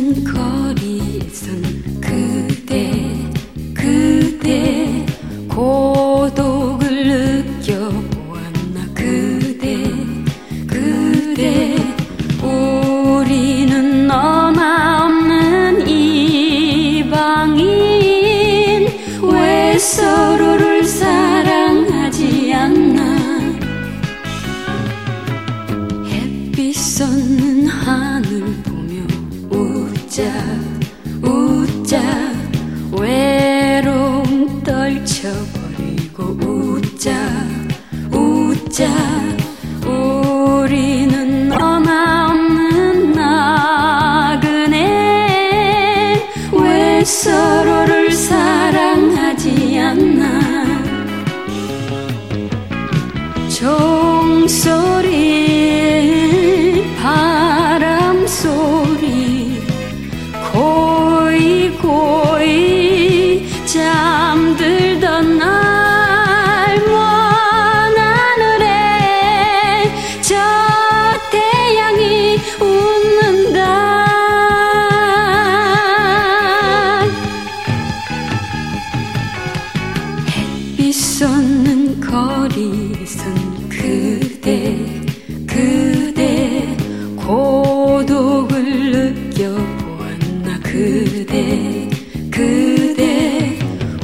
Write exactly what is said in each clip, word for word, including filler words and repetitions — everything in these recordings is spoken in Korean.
낯선 거리에선 그대 그대 고독을 느껴보았나 그대 그대 우리는 너나 없는 이방인 왜 서로를 사랑하지 않나 햇빛 쏟는 하늘 보며 웃자 웃자 외로움 떨쳐버리고 웃자 웃자 우리는 너나 없는 나그네 왜 서로를 사랑하지 않나 종소리 바람소리 고이 고이 잠들던 날 먼 하늘에 저 태양이 웃는다 햇빛 쏟는 거리에선 그대 그대 고독을 느껴보았나 그대 그대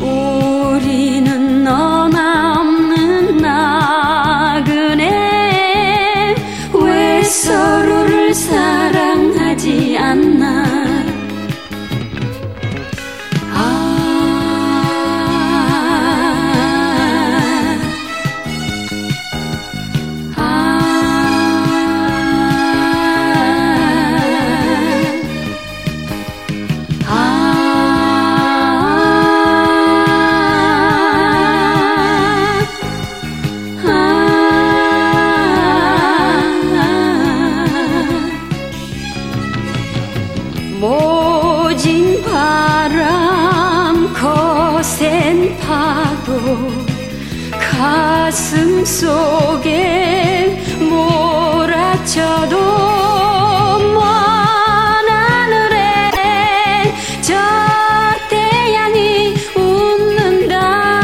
우리는 너나 없는 나그네 왜 서로를 사랑하지 않나 모진 바람 거센 파도 가슴 속에 몰아쳐도 먼 하늘에 저 태양이 웃는다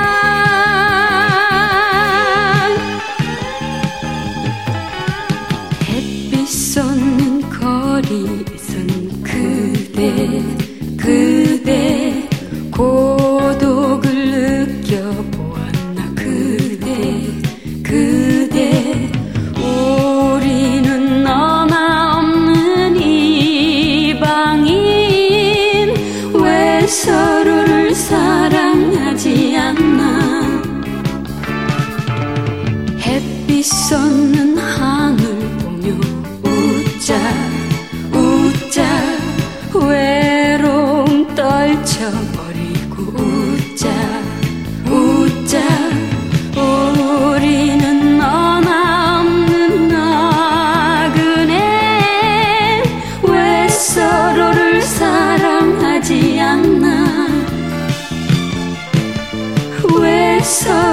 햇빛 쏟는 거리에선 그대 그대 고독을 느껴보았나 그대 그대 우리는 너나 없는 이방인 왜 서로를 사랑하지 않나 햇빛 쏟는 하늘 보며 웃자 웃자 외로움 떨쳐버리고 웃자 웃자 우리는 너나 없는 나그네 왜 서로를 사랑하지 않나 왜 서로를